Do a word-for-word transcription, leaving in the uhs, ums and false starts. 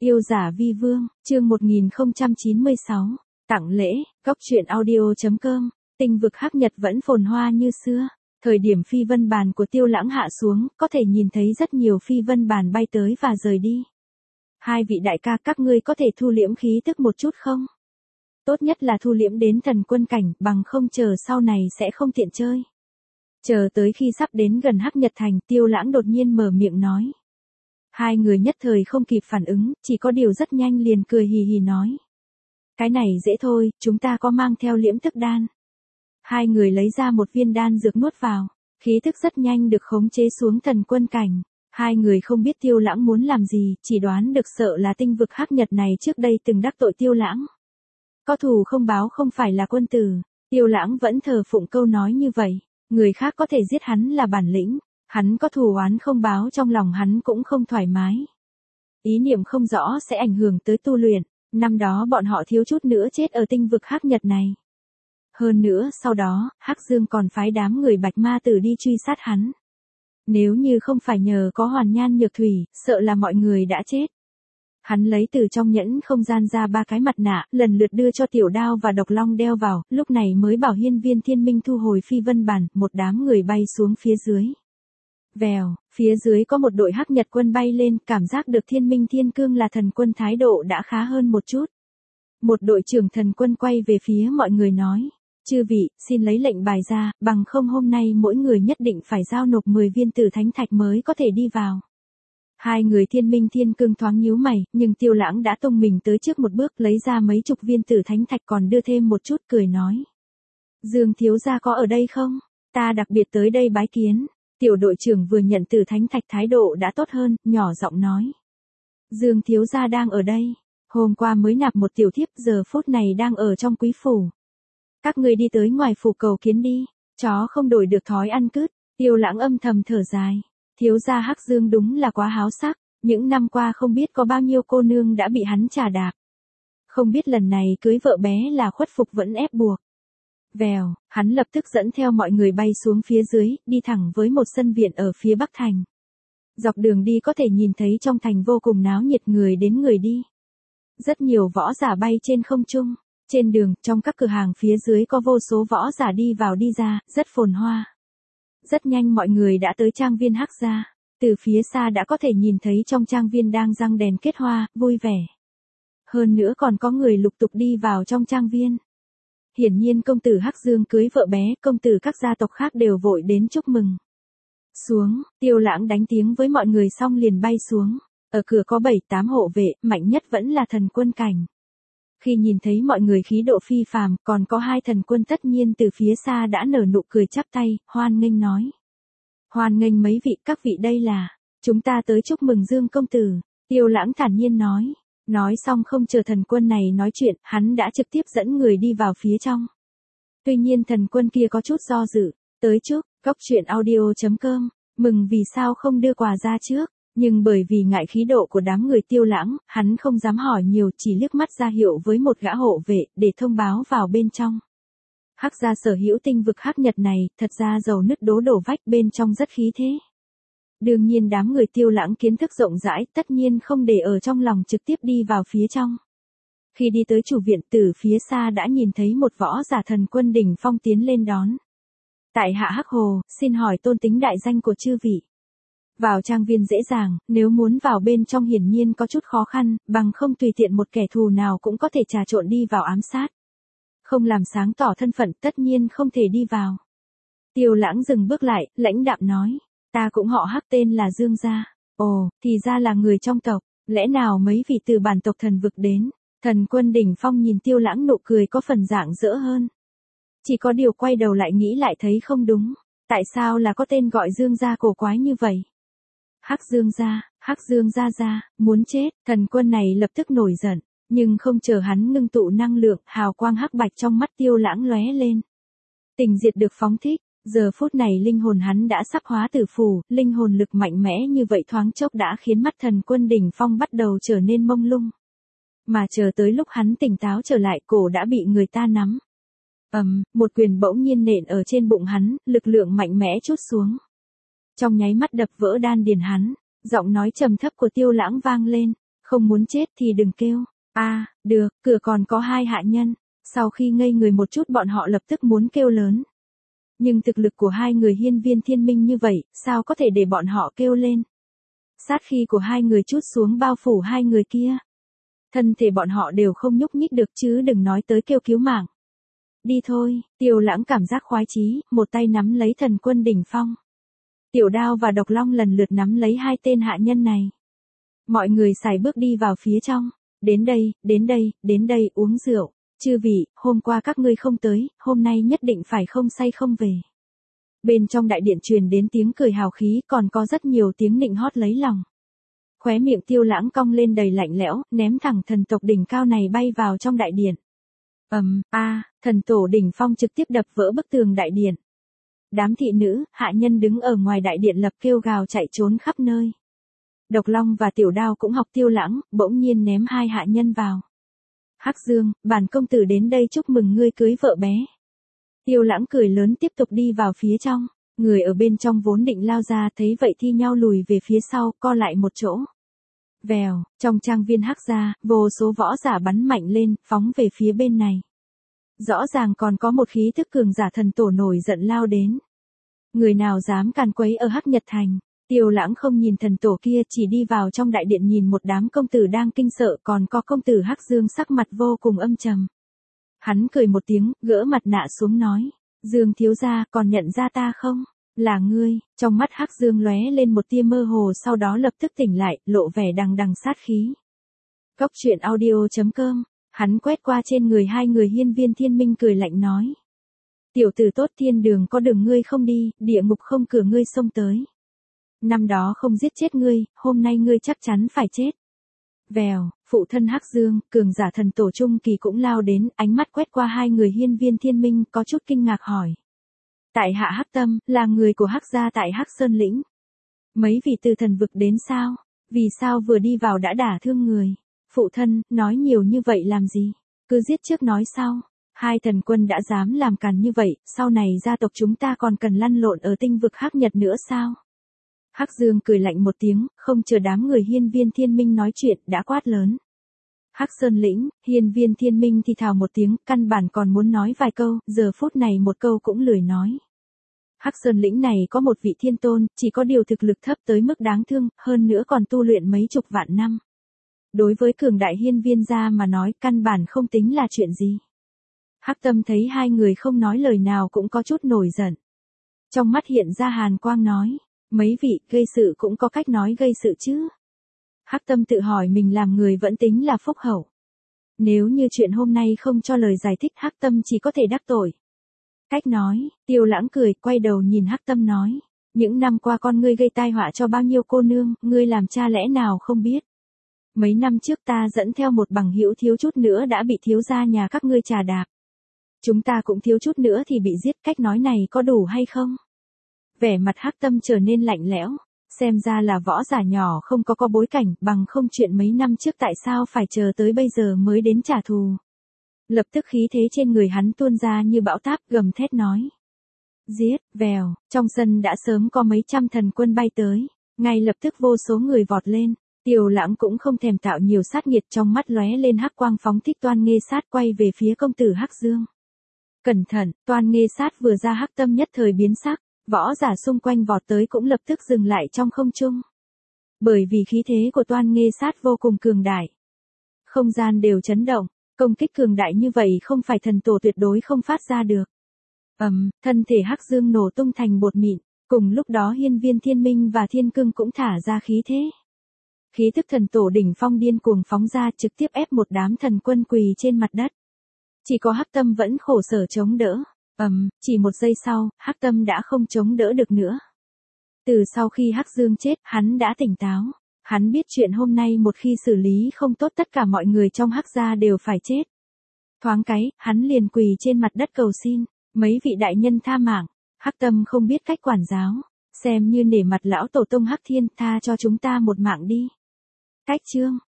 Yêu giả vi vương, chương một nghìn không trăm chín mươi sáu, tặng lễ, góc truyện audio chấm com, tinh vực hắc nhật vẫn phồn hoa như xưa. Thời điểm phi vân bàn của Tiêu Lãng hạ xuống, có thể nhìn thấy rất nhiều phi vân bàn bay tới và rời đi. Hai vị đại ca, các ngươi có thể thu liễm khí tức một chút không? Tốt nhất là thu liễm đến thần quân cảnh, bằng không chờ sau này sẽ không tiện chơi. Chờ tới khi sắp đến gần hắc nhật thành, Tiêu Lãng đột nhiên mở miệng nói. Hai người nhất thời không kịp phản ứng, chỉ có điều rất nhanh liền cười hì hì nói. Cái này dễ thôi, chúng ta có mang theo liễm tức đan. Hai người lấy ra một viên đan dược nuốt vào, khí tức rất nhanh được khống chế xuống thần quân cảnh. Hai người không biết Tiêu Lãng muốn làm gì, chỉ đoán được sợ là tinh vực hắc nhật này trước đây từng đắc tội Tiêu Lãng. Có thù không báo không phải là quân tử, Tiêu Lãng vẫn thờ phụng câu nói như vậy, người khác có thể giết hắn là bản lĩnh. Hắn có thù oán không báo trong lòng hắn cũng không thoải mái. Ý niệm không rõ sẽ ảnh hưởng tới tu luyện, năm đó bọn họ thiếu chút nữa chết ở tinh vực hắc nhật này. Hơn nữa sau đó, Hắc Dương còn phái đám người bạch ma tử đi truy sát hắn. Nếu như không phải nhờ có hoàn nhan nhược thủy, sợ là mọi người đã chết. Hắn lấy từ trong nhẫn không gian ra ba cái mặt nạ, lần lượt đưa cho Tiểu Đao và Độc Long đeo vào, lúc này mới bảo hiên viên thiên minh thu hồi phi vân bản, một đám người bay xuống phía dưới. Vèo, phía dưới có một đội hắc nhật quân bay lên, cảm giác được thiên minh thiên cương là thần quân thái độ đã khá hơn một chút. Một đội trưởng thần quân quay về phía mọi người nói, chư vị, xin lấy lệnh bài ra, bằng không hôm nay mỗi người nhất định phải giao nộp mười viên tử thánh thạch mới có thể đi vào. Hai người thiên minh thiên cương thoáng nhíu mày, nhưng Tiêu Lãng đã tung mình tới trước một bước lấy ra mấy chục viên tử thánh thạch còn đưa thêm một chút cười nói. Dương thiếu gia có ở đây không? Ta đặc biệt tới đây bái kiến. Tiểu đội trưởng vừa nhận tử thánh thạch thái độ đã tốt hơn, nhỏ giọng nói. Dương thiếu gia đang ở đây. Hôm qua mới nạp một tiểu thiếp, giờ phút này đang ở trong quý phủ. Các ngươi đi tới ngoài phủ cầu kiến đi. Chó không đổi được thói ăn cứt. Tiêu Lãng âm thầm thở dài. Thiếu gia Hắc Dương đúng là quá háo sắc. Những năm qua không biết có bao nhiêu cô nương đã bị hắn trà đạp. Không biết lần này cưới vợ bé là khuất phục vẫn ép buộc. Vèo, hắn lập tức dẫn theo mọi người bay xuống phía dưới, đi thẳng với một sân viện ở phía bắc thành. Dọc đường đi có thể nhìn thấy trong thành vô cùng náo nhiệt, người đến người đi. Rất nhiều võ giả bay trên không trung. Trên đường, trong các cửa hàng phía dưới có vô số võ giả đi vào đi ra, rất phồn hoa. Rất nhanh mọi người đã tới trang viên Hắc gia. Từ phía xa đã có thể nhìn thấy trong trang viên đang răng đèn kết hoa, vui vẻ. Hơn nữa còn có người lục tục đi vào trong trang viên. Hiển nhiên công tử Hắc Dương cưới vợ bé, công tử các gia tộc khác đều vội đến chúc mừng. Xuống, Tiêu Lãng đánh tiếng với mọi người xong liền bay xuống. Ở cửa có bảy tám hộ vệ, mạnh nhất vẫn là thần quân cảnh. Khi nhìn thấy mọi người khí độ phi phàm, còn có hai thần quân tất nhiên từ phía xa đã nở nụ cười chắp tay, hoan nghênh nói. Hoan nghênh mấy vị, các vị đây là, chúng ta tới chúc mừng Dương công tử. Tiêu Lãng thản nhiên nói. Nói xong không chờ thần quân này nói chuyện, hắn đã trực tiếp dẫn người đi vào phía trong. Tuy nhiên thần quân kia có chút do dự, tới trước, góc truyện audio chấm com, mừng vì sao không đưa quà ra trước, nhưng bởi vì ngại khí độ của đám người Tiêu Lãng, hắn không dám hỏi nhiều, chỉ liếc mắt ra hiệu với một gã hộ vệ, để thông báo vào bên trong. Hắc gia sở hữu tinh vực hắc nhật này, thật ra dầu nứt đố đổ vách, bên trong rất khí thế. Đương nhiên đám người Tiêu Lãng kiến thức rộng rãi, tất nhiên không để ở trong lòng, trực tiếp đi vào phía trong. Khi đi tới chủ viện, từ phía xa đã nhìn thấy một võ giả thần quân đỉnh phong tiến lên đón. Tại hạ Hắc Hồ, xin hỏi tôn tính đại danh của chư vị. Vào trang viên dễ dàng, nếu muốn vào bên trong hiển nhiên có chút khó khăn, bằng không tùy tiện một kẻ thù nào cũng có thể trà trộn đi vào ám sát. Không làm sáng tỏ thân phận tất nhiên không thể đi vào. Tiêu Lãng dừng bước lại, lãnh đạm nói. Ta cũng họ Hắc, tên là Dương gia. Ồ, thì ra là người trong tộc, lẽ nào mấy vị từ bản tộc thần vực đến? Thần quân đỉnh phong nhìn Tiêu Lãng nụ cười có phần rạng rỡ hơn. Chỉ có điều quay đầu lại nghĩ lại thấy không đúng. Tại sao là có tên gọi Dương gia cổ quái như vậy? Hắc Dương gia, Hắc Dương gia gia, muốn chết, thần quân này lập tức nổi giận. Nhưng không chờ hắn ngưng tụ năng lượng, hào quang hắc bạch trong mắt Tiêu Lãng lóe lên. Tình diệt được phóng thích. Giờ phút này linh hồn hắn đã sắp hóa tử phù, linh hồn lực mạnh mẽ như vậy thoáng chốc đã khiến mắt thần quân đỉnh phong bắt đầu trở nên mông lung. Mà chờ tới lúc hắn tỉnh táo trở lại, cổ đã bị người ta nắm. Ầm, um, một quyền bỗng nhiên nện ở trên bụng hắn, lực lượng mạnh mẽ trút xuống. Trong nháy mắt đập vỡ đan điền hắn, giọng nói trầm thấp của Tiêu Lãng vang lên, Không muốn chết thì đừng kêu. À, được, cửa còn có hai hạ nhân. Sau khi ngây người một chút bọn họ lập tức muốn kêu lớn. Nhưng thực lực của hai người hiên viên thiên minh như vậy, sao có thể để bọn họ kêu lên. Sát khí của hai người trút xuống bao phủ hai người kia. Thân thể bọn họ đều không nhúc nhích được chứ đừng nói tới kêu cứu mạng. Đi thôi, Tiêu Lãng cảm giác khoái chí, một tay nắm lấy thần quân đỉnh phong. Tiểu Đao và Độc Long lần lượt nắm lấy hai tên hạ nhân này. Mọi người sải bước đi vào phía trong. Đến đây, đến đây, đến đây uống rượu. Chư vị, hôm qua các ngươi không tới, hôm nay nhất định phải không say không về. Bên trong đại điện truyền đến tiếng cười hào khí còn có rất nhiều tiếng nịnh hót lấy lòng. Khóe miệng Tiêu Lãng cong lên đầy lạnh lẽo, ném thẳng thần tộc đỉnh cao này bay vào trong đại điện. Ầm, um, a, à, thần tổ đỉnh phong trực tiếp đập vỡ bức tường đại điện. Đám thị nữ, hạ nhân đứng ở ngoài đại điện lập kêu gào chạy trốn khắp nơi. Độc Long và Tiểu Đao cũng học Tiêu Lãng, bỗng nhiên ném hai hạ nhân vào. Hắc Dương, bản công tử đến đây chúc mừng ngươi cưới vợ bé. Tiêu Lãng cười lớn tiếp tục đi vào phía trong. Người ở bên trong vốn định lao ra thấy vậy thi nhau lùi về phía sau, co lại một chỗ. Vèo, trong trang viên Hắc gia, vô số võ giả bắn mạnh lên, phóng về phía bên này. Rõ ràng còn có một khí thức cường giả thần tổ nổi giận lao đến. Người nào dám càn quấy ở Hắc Nhật Thành. Tiêu Lãng không nhìn thần tổ kia chỉ đi vào trong đại điện nhìn một đám công tử đang kinh sợ còn có công tử Hắc Dương sắc mặt vô cùng âm trầm. Hắn cười một tiếng, gỡ mặt nạ xuống nói. Dương thiếu gia còn nhận ra ta không? Là ngươi, trong mắt Hắc Dương lóe lên một tia mơ hồ sau đó lập tức tỉnh lại, lộ vẻ đằng đằng sát khí. Cốc truyện audio chấm com, hắn quét qua trên người hai người hiên viên thiên minh cười lạnh nói. Tiểu tử tốt thiên đường có đường ngươi không đi, địa ngục không cửa ngươi xông tới. Năm đó không giết chết ngươi, hôm nay ngươi chắc chắn phải chết. Vèo, phụ thân Hắc Dương, cường giả thần tổ trung kỳ cũng lao đến, ánh mắt quét qua hai người hiên viên thiên minh có chút kinh ngạc hỏi. Tại hạ Hắc Tâm, là người của Hắc gia tại Hắc Sơn Lĩnh. Mấy vị từ thần vực đến sao? Vì sao vừa đi vào đã đả thương người? Phụ thân, nói nhiều như vậy làm gì? Cứ giết trước nói sau. Hai thần quân đã dám làm càn như vậy, sau này gia tộc chúng ta còn cần lăn lộn ở tinh vực Hắc Nhật nữa sao? Hắc Dương cười lạnh một tiếng, không chờ đám người hiên viên thiên minh nói chuyện, đã quát lớn. Hắc Sơn Lĩnh, hiên viên thiên minh thì thào một tiếng, căn bản còn muốn nói vài câu, giờ phút này một câu cũng lười nói. Hắc Sơn Lĩnh này có một vị thiên tôn, chỉ có điều thực lực thấp tới mức đáng thương, hơn nữa còn tu luyện mấy chục vạn năm. Đối với cường đại hiên viên gia mà nói, căn bản không tính là chuyện gì. Hắc Tâm thấy hai người không nói lời nào cũng có chút nổi giận. Trong mắt hiện ra hàn quang nói. Mấy vị, gây sự cũng có cách nói gây sự chứ. Hắc Tâm tự hỏi mình làm người vẫn tính là phúc hậu. Nếu như chuyện hôm nay không cho lời giải thích Hắc Tâm chỉ có thể đắc tội. Cách nói, Tiêu Lãng cười, quay đầu nhìn Hắc Tâm nói. Những năm qua con ngươi gây tai họa cho bao nhiêu cô nương, ngươi làm cha lẽ nào không biết. Mấy năm trước ta dẫn theo một bằng hữu thiếu chút nữa đã bị thiếu gia nhà các ngươi trà đạp. Chúng ta cũng thiếu chút nữa thì bị giết, cách nói này có đủ hay không? Vẻ mặt Hắc Tâm trở nên lạnh lẽo, xem ra là võ giả nhỏ không có có bối cảnh, bằng không chuyện mấy năm trước tại sao phải chờ tới bây giờ mới đến trả thù. Lập tức khí thế trên người hắn tuôn ra như bão táp, gầm thét nói. Giết, vèo, trong sân đã sớm có mấy trăm thần quân bay tới, ngay lập tức vô số người vọt lên, Tiêu Lãng cũng không thèm tạo nhiều sát nhiệt trong mắt lóe lên hắc quang phóng thích Toan Nghê Sát quay về phía công tử Hắc Dương. Cẩn thận, Toan Nghê Sát vừa ra Hắc Tâm nhất thời biến sắc. Võ giả xung quanh vọt tới cũng lập tức dừng lại trong không trung. Bởi vì khí thế của Toan Nghê Sát vô cùng cường đại. Không gian đều chấn động, công kích cường đại như vậy không phải thần tổ tuyệt đối không phát ra được. Ầm, um, thân thể Hắc Dương nổ tung thành bột mịn, cùng lúc đó hiên viên thiên minh và thiên cương cũng thả ra khí thế. Khí thức thần tổ đỉnh phong điên cuồng phóng ra trực tiếp ép một đám thần quân quỳ trên mặt đất. Chỉ có Hắc Tâm vẫn khổ sở chống đỡ. Ầm, um, chỉ một giây sau, Hắc Tâm đã không chống đỡ được nữa. Từ sau khi Hắc Dương chết, hắn đã tỉnh táo. Hắn biết chuyện hôm nay một khi xử lý không tốt tất cả mọi người trong Hắc gia đều phải chết. Thoáng cái, hắn liền quỳ trên mặt đất cầu xin, mấy vị đại nhân tha mạng. Hắc Tâm không biết cách quản giáo, xem như nể mặt lão tổ tông Hắc Thiên, tha cho chúng ta một mạng đi. Cách chương